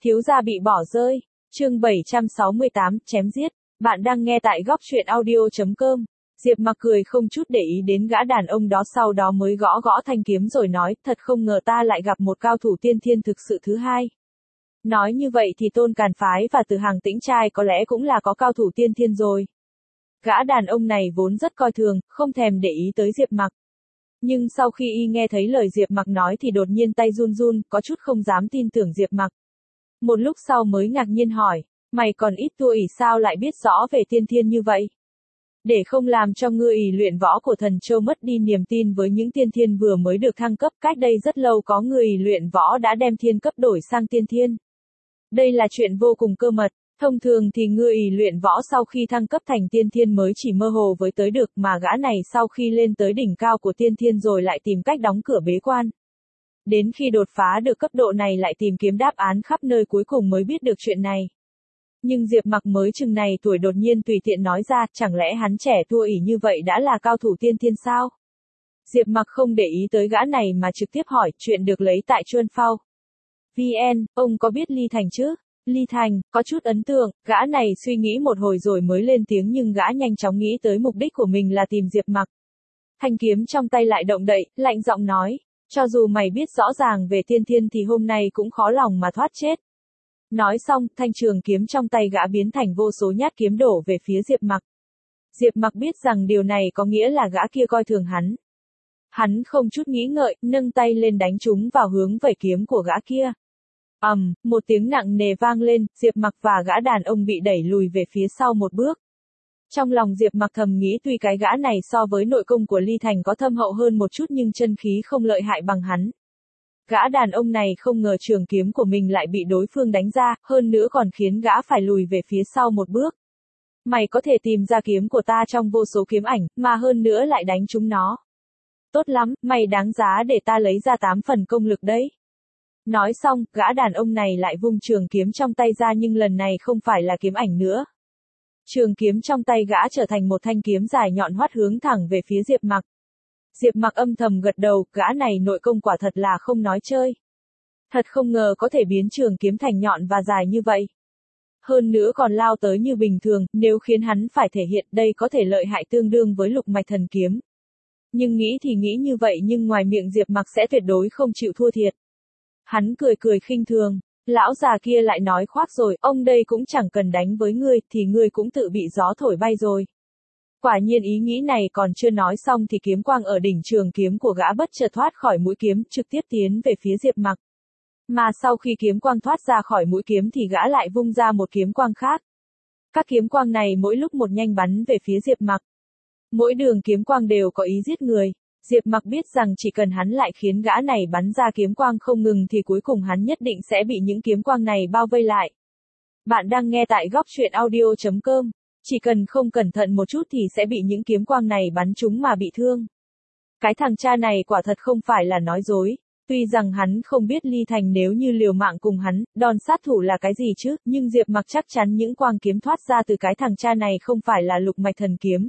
Thiếu gia bị bỏ rơi. Chương 768, chém giết. Bạn đang nghe tại góc truyện audio.com. Diệp Mặc cười không chút để ý đến gã đàn ông đó, sau đó mới gõ gõ thanh kiếm rồi nói, thật không ngờ ta lại gặp một cao thủ tiên thiên thực sự thứ hai. Nói như vậy thì Tôn Càn Phái và Từ Hàng Tĩnh Trai có lẽ cũng là có cao thủ tiên thiên rồi. Gã đàn ông này vốn rất coi thường, không thèm để ý tới Diệp Mặc. Nhưng sau khi y nghe thấy lời Diệp Mặc nói thì đột nhiên tay run run, có chút không dám tin tưởng Diệp Mặc. Một lúc sau mới ngạc nhiên hỏi, mày còn ít tuổi sao lại biết rõ về tiên thiên như vậy? Để không làm cho ngươi luyện võ của Thần Châu mất đi niềm tin với những tiên thiên vừa mới được thăng cấp, cách đây rất lâu có người luyện võ đã đem thiên cấp đổi sang tiên thiên. Đây là chuyện vô cùng cơ mật, thông thường thì người luyện võ sau khi thăng cấp thành tiên thiên mới chỉ mơ hồ với tới được, mà gã này sau khi lên tới đỉnh cao của tiên thiên rồi lại tìm cách đóng cửa bế quan. Đến khi đột phá được cấp độ này lại tìm kiếm đáp án khắp nơi, cuối cùng mới biết được chuyện này. Nhưng Diệp Mặc mới chừng này tuổi đột nhiên tùy tiện nói ra, chẳng lẽ hắn trẻ thua ỷ như vậy đã là cao thủ tiên thiên sao? Diệp Mặc không để ý tới gã này mà trực tiếp hỏi, chuyện được lấy tại Chuân Phao. VN, ông có biết Ly Thành chứ? Ly Thành, có chút ấn tượng, gã này suy nghĩ một hồi rồi mới lên tiếng, nhưng gã nhanh chóng nghĩ tới mục đích của mình là tìm Diệp Mặc. Thanh kiếm trong tay lại động đậy, lạnh giọng nói, cho dù mày biết rõ ràng về tiên thiên thì hôm nay cũng khó lòng mà thoát chết. Nói xong, thanh trường kiếm trong tay gã biến thành vô số nhát kiếm đổ về phía Diệp Mặc. Diệp Mặc biết rằng điều này có nghĩa là gã kia coi thường hắn. Hắn không chút nghĩ ngợi, nâng tay lên đánh trúng vào hướng vẩy kiếm của gã kia. Một tiếng nặng nề vang lên, Diệp Mặc và gã đàn ông bị đẩy lùi về phía sau một bước. Trong lòng Diệp Mặc thầm nghĩ tuy cái gã này so với nội công của Ly Thành có thâm hậu hơn một chút nhưng chân khí không lợi hại bằng hắn. Gã đàn ông này không ngờ trường kiếm của mình lại bị đối phương đánh ra, hơn nữa còn khiến gã phải lùi về phía sau một bước. Mày có thể tìm ra kiếm của ta trong vô số kiếm ảnh, mà hơn nữa lại đánh trúng nó. Tốt lắm, mày đáng giá để ta lấy ra 8 phần công lực đấy. Nói xong, gã đàn ông này lại vung trường kiếm trong tay ra, nhưng lần này không phải là kiếm ảnh nữa. Trường kiếm trong tay gã trở thành một thanh kiếm dài nhọn hoắt hướng thẳng về phía Diệp Mặc. Diệp Mặc âm thầm gật đầu, gã này nội công quả thật là không nói chơi. Thật không ngờ có thể biến trường kiếm thành nhọn và dài như vậy. Hơn nữa còn lao tới như bình thường, nếu khiến hắn phải thể hiện đây có thể lợi hại tương đương với lục mạch thần kiếm. Nhưng nghĩ thì nghĩ như vậy, nhưng ngoài miệng Diệp Mặc sẽ tuyệt đối không chịu thua thiệt. Hắn cười cười khinh thường, lão già kia lại nói khoác rồi, ông đây cũng chẳng cần đánh với ngươi, thì ngươi cũng tự bị gió thổi bay rồi. Quả nhiên ý nghĩ này còn chưa nói xong thì kiếm quang ở đỉnh trường kiếm của gã bất chợt thoát khỏi mũi kiếm, trực tiếp tiến về phía Diệp Mặc. Mà sau khi kiếm quang thoát ra khỏi mũi kiếm thì gã lại vung ra một kiếm quang khác. Các kiếm quang này mỗi lúc một nhanh bắn về phía Diệp Mặc. Mỗi đường kiếm quang đều có ý giết người. Diệp Mặc biết rằng chỉ cần hắn lại khiến gã này bắn ra kiếm quang không ngừng thì cuối cùng hắn nhất định sẽ bị những kiếm quang này bao vây lại. Bạn đang nghe tại góc truyện audio.com. Chỉ cần không cẩn thận một chút thì sẽ bị những kiếm quang này bắn trúng mà bị thương. Cái thằng cha này quả thật không phải là nói dối. Tuy rằng hắn không biết Ly Thành nếu như liều mạng cùng hắn, đòn sát thủ là cái gì chứ, nhưng Diệp Mặc chắc chắn những quang kiếm thoát ra từ cái thằng cha này không phải là lục mạch thần kiếm.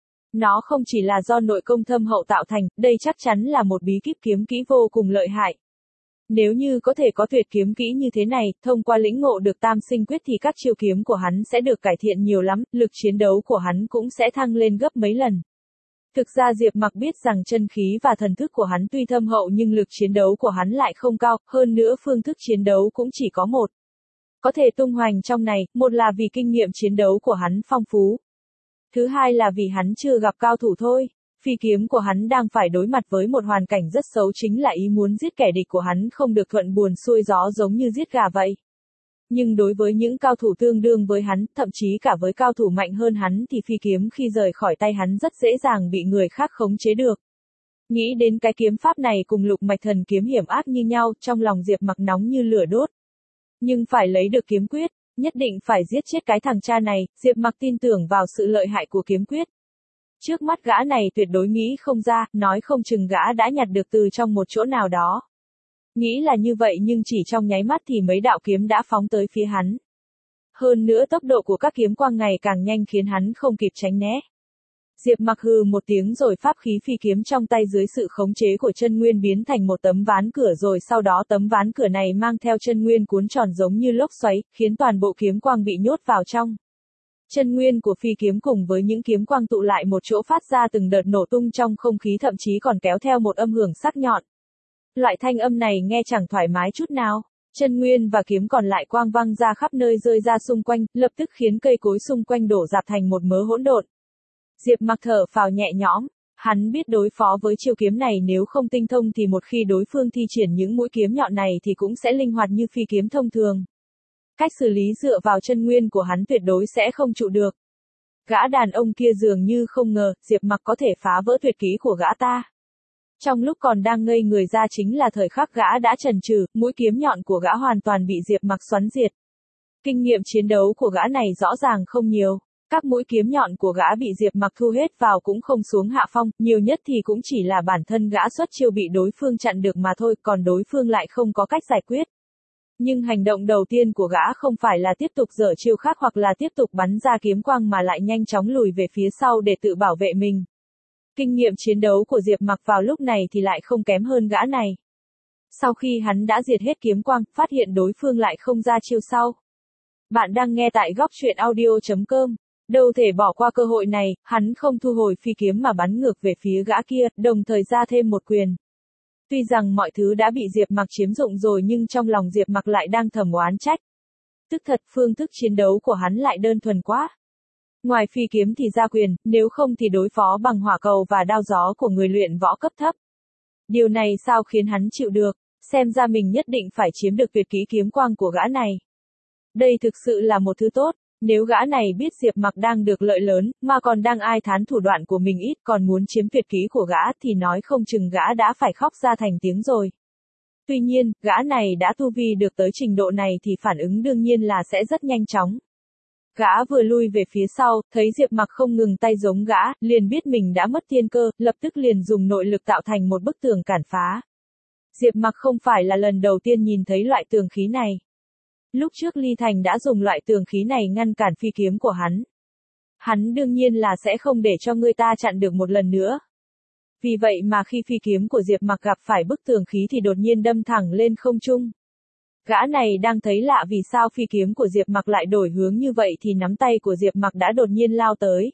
Nó không chỉ là do nội công thâm hậu tạo thành, đây chắc chắn là một bí kíp kiếm kỹ vô cùng lợi hại. Nếu như có thể có tuyệt kiếm kỹ như thế này, thông qua lĩnh ngộ được tam sinh quyết thì các chiêu kiếm của hắn sẽ được cải thiện nhiều lắm, lực chiến đấu của hắn cũng sẽ thăng lên gấp mấy lần. Thực ra Diệp Mặc biết rằng chân khí và thần thức của hắn tuy thâm hậu nhưng lực chiến đấu của hắn lại không cao, hơn nữa phương thức chiến đấu cũng chỉ có một. Có thể tung hoành trong này, một là vì kinh nghiệm chiến đấu của hắn phong phú. Thứ hai là vì hắn chưa gặp cao thủ thôi. Phi kiếm của hắn đang phải đối mặt với một hoàn cảnh rất xấu, chính là ý muốn giết kẻ địch của hắn không được thuận buồm xuôi gió giống như giết gà vậy. Nhưng đối với những cao thủ tương đương với hắn, thậm chí cả với cao thủ mạnh hơn hắn thì phi kiếm khi rời khỏi tay hắn rất dễ dàng bị người khác khống chế được. Nghĩ đến cái kiếm pháp này cùng lục mạch thần kiếm hiểm ác như nhau, trong lòng Diệp Mặc nóng như lửa đốt. Nhưng phải lấy được kiếm quyết, nhất định phải giết chết cái thằng cha này, Diệp Mặc tin tưởng vào sự lợi hại của kiếm quyết. Trước mắt gã này tuyệt đối nghĩ không ra, nói không chừng gã đã nhặt được từ trong một chỗ nào đó. Nghĩ là như vậy nhưng chỉ trong nháy mắt thì mấy đạo kiếm đã phóng tới phía hắn. Hơn nữa tốc độ của các kiếm quang ngày càng nhanh khiến hắn không kịp tránh né. Diệp Mặc hừ một tiếng rồi pháp khí phi kiếm trong tay dưới sự khống chế của chân nguyên biến thành một tấm ván cửa, rồi sau đó tấm ván cửa này mang theo chân nguyên cuốn tròn giống như lốc xoáy, khiến toàn bộ kiếm quang bị nhốt vào trong. Chân nguyên của phi kiếm cùng với những kiếm quang tụ lại một chỗ phát ra từng đợt nổ tung trong không khí, thậm chí còn kéo theo một âm hưởng sắc nhọn. Loại thanh âm này nghe chẳng thoải mái chút nào. Chân nguyên và kiếm còn lại quang văng ra khắp nơi, rơi ra xung quanh, lập tức khiến cây cối xung quanh đổ rạp thành một mớ hỗn độn. Diệp Mặc thở phào nhẹ nhõm, hắn biết đối phó với chiêu kiếm này nếu không tinh thông thì một khi đối phương thi triển những mũi kiếm nhọn này thì cũng sẽ linh hoạt như phi kiếm thông thường. Cách xử lý dựa vào chân nguyên của hắn tuyệt đối sẽ không trụ được. Gã đàn ông kia dường như không ngờ Diệp Mặc có thể phá vỡ tuyệt kỹ của gã ta. Trong lúc còn đang ngây người ra chính là thời khắc gã đã chần chừ, mũi kiếm nhọn của gã hoàn toàn bị Diệp Mặc xoắn diệt. Kinh nghiệm chiến đấu của gã này rõ ràng không nhiều. Các mũi kiếm nhọn của gã bị Diệp Mặc thu hết vào cũng không xuống hạ phong, nhiều nhất thì cũng chỉ là bản thân gã xuất chiêu bị đối phương chặn được mà thôi, còn đối phương lại không có cách giải quyết. Nhưng hành động đầu tiên của gã không phải là tiếp tục giở chiêu khác hoặc là tiếp tục bắn ra kiếm quang mà lại nhanh chóng lùi về phía sau để tự bảo vệ mình. Kinh nghiệm chiến đấu của Diệp Mặc vào lúc này thì lại không kém hơn gã này. Sau khi hắn đã diệt hết kiếm quang, phát hiện đối phương lại không ra chiêu sau. Bạn đang nghe tại góc truyện audio.com. Đâu thể bỏ qua cơ hội này, hắn không thu hồi phi kiếm mà bắn ngược về phía gã kia, đồng thời ra thêm một quyền. Tuy rằng mọi thứ đã bị Diệp Mặc chiếm dụng rồi nhưng trong lòng Diệp Mặc lại đang thầm oán trách. Tức thật, phương thức chiến đấu của hắn lại đơn thuần quá. Ngoài phi kiếm thì ra quyền, nếu không thì đối phó bằng hỏa cầu và đao gió của người luyện võ cấp thấp. Điều này sao khiến hắn chịu được, xem ra mình nhất định phải chiếm được tuyệt kỹ kiếm quang của gã này. Đây thực sự là một thứ tốt. Nếu gã này biết Diệp Mặc đang được lợi lớn, mà còn đang ai thán thủ đoạn của mình ít còn muốn chiếm tuyệt kỹ của gã thì nói không chừng gã đã phải khóc ra thành tiếng rồi. Tuy nhiên, gã này đã tu vi được tới trình độ này thì phản ứng đương nhiên là sẽ rất nhanh chóng. Gã vừa lui về phía sau, thấy Diệp Mặc không ngừng tay giống gã, liền biết mình đã mất tiên cơ, lập tức liền dùng nội lực tạo thành một bức tường cản phá. Diệp Mặc không phải là lần đầu tiên nhìn thấy loại tường khí này. Lúc trước Ly Thành đã dùng loại tường khí này ngăn cản phi kiếm của hắn. Hắn đương nhiên là sẽ không để cho người ta chặn được một lần nữa. Vì vậy mà khi phi kiếm của Diệp Mặc gặp phải bức tường khí thì đột nhiên đâm thẳng lên không trung. Gã này đang thấy lạ vì sao phi kiếm của Diệp Mặc lại đổi hướng như vậy thì nắm tay của Diệp Mặc đã đột nhiên lao tới.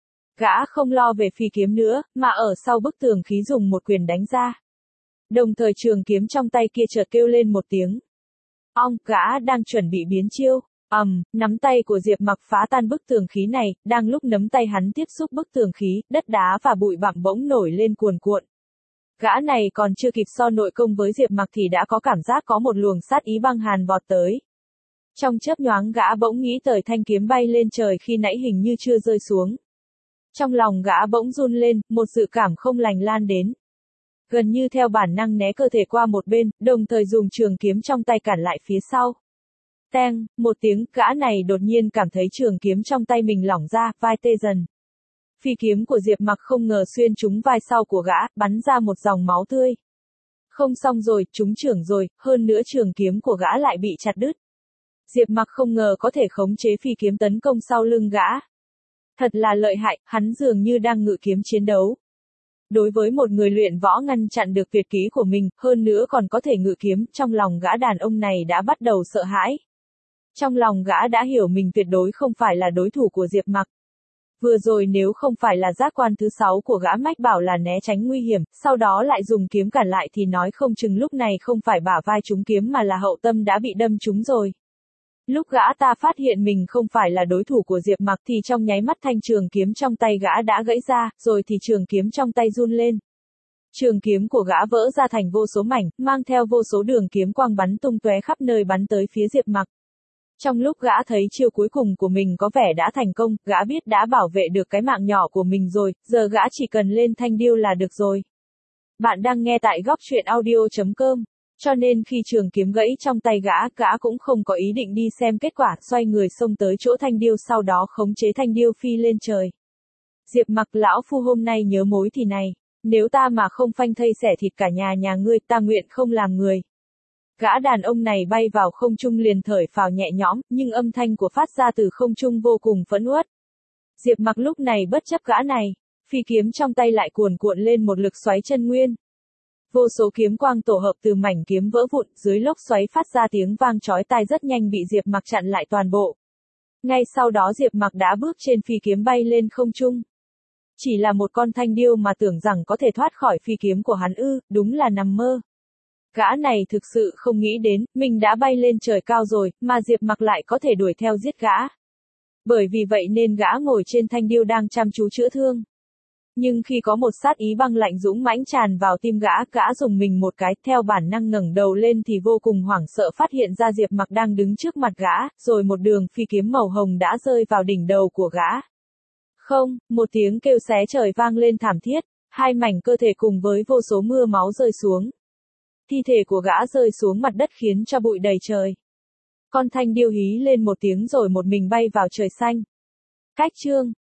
Gã không lo về phi kiếm nữa, mà ở sau bức tường khí dùng một quyền đánh ra. Đồng thời trường kiếm trong tay kia chợt kêu lên một tiếng. Ong, gã đang chuẩn bị biến chiêu. Nắm tay của Diệp Mặc phá tan bức tường khí này, đang lúc nắm tay hắn tiếp xúc bức tường khí, đất đá và bụi bặm bỗng nổi lên cuồn cuộn. Gã này còn chưa kịp so nội công với Diệp Mặc thì đã có cảm giác có một luồng sát ý băng hàn vọt tới. Trong chớp nhoáng gã bỗng nghĩ tới thanh kiếm bay lên trời khi nãy hình như chưa rơi xuống. Trong lòng gã bỗng run lên, một dự cảm không lành lan đến. Gần như theo bản năng né cơ thể qua một bên, đồng thời dùng trường kiếm trong tay cản lại phía sau. Teng, một tiếng, gã này đột nhiên cảm thấy trường kiếm trong tay mình lỏng ra, vai tê dần. Phi kiếm của Diệp Mặc không ngờ xuyên trúng vai sau của gã, bắn ra một dòng máu tươi. Không xong rồi, trúng chưởng rồi, hơn nữa trường kiếm của gã lại bị chặt đứt. Diệp Mặc không ngờ có thể khống chế phi kiếm tấn công sau lưng gã. Thật là lợi hại, hắn dường như đang ngự kiếm chiến đấu. Đối với một người luyện võ ngăn chặn được tuyệt kỹ của mình, hơn nữa còn có thể ngự kiếm, trong lòng gã đàn ông này đã bắt đầu sợ hãi. Trong lòng gã đã hiểu mình tuyệt đối không phải là đối thủ của Diệp Mặc. Vừa rồi nếu không phải là giác quan thứ 6 của gã mách bảo là né tránh nguy hiểm, sau đó lại dùng kiếm cản lại thì nói không chừng lúc này không phải bả vai trúng kiếm mà là hậu tâm đã bị đâm trúng rồi. Lúc gã ta phát hiện mình không phải là đối thủ của Diệp Mặc thì trong nháy mắt thanh trường kiếm trong tay gã đã gãy ra, rồi thì trường kiếm trong tay run lên. Trường kiếm của gã vỡ ra thành vô số mảnh, mang theo vô số đường kiếm quang bắn tung tóe khắp nơi bắn tới phía Diệp Mặc. Trong lúc gã thấy chiêu cuối cùng của mình có vẻ đã thành công, gã biết đã bảo vệ được cái mạng nhỏ của mình rồi, giờ gã chỉ cần lên thanh điêu là được rồi. Bạn đang nghe tại góc truyện audio.com. Cho nên khi trường kiếm gãy trong tay gã cũng không có ý định đi xem kết quả, xoay người xông tới chỗ thanh điêu sau đó khống chế thanh điêu phi lên trời. Diệp Mặc, lão phu hôm nay nhớ mối thì này, nếu ta mà không phanh thây xẻ thịt cả nhà ngươi, ta nguyện không làm người. Gã đàn ông này bay vào không trung liền thở phào nhẹ nhõm, nhưng âm thanh của phát ra từ không trung vô cùng phẫn uất. Diệp Mặc lúc này bất chấp gã này, Phi kiếm trong tay lại cuồn cuộn lên một lực xoáy chân nguyên. Vô số kiếm quang tổ hợp từ mảnh kiếm vỡ vụn, dưới lốc xoáy phát ra tiếng vang chói tai, rất nhanh bị Diệp Mặc chặn lại toàn bộ. Ngay sau đó Diệp Mặc đã bước trên phi kiếm bay lên không trung. Chỉ là một con thanh điêu mà tưởng rằng có thể thoát khỏi phi kiếm của hắn ư, đúng là nằm mơ. Gã này thực sự không nghĩ đến, mình đã bay lên trời cao rồi, mà Diệp Mặc lại có thể đuổi theo giết gã. Bởi vì vậy nên gã ngồi trên thanh điêu đang chăm chú chữa thương. Nhưng khi có một sát ý băng lạnh dũng mãnh tràn vào tim gã dùng mình một cái, theo bản năng ngẩng đầu lên thì vô cùng hoảng sợ phát hiện ra Diệp Mặc đang đứng trước mặt gã, rồi một đường phi kiếm màu hồng đã rơi vào đỉnh đầu của gã. Không, một tiếng kêu xé trời vang lên thảm thiết, hai mảnh cơ thể cùng với vô số mưa máu rơi xuống. Thi thể của gã rơi xuống mặt đất khiến cho bụi đầy trời. Con thanh điêu hí lên một tiếng rồi một mình bay vào trời xanh. Cách chương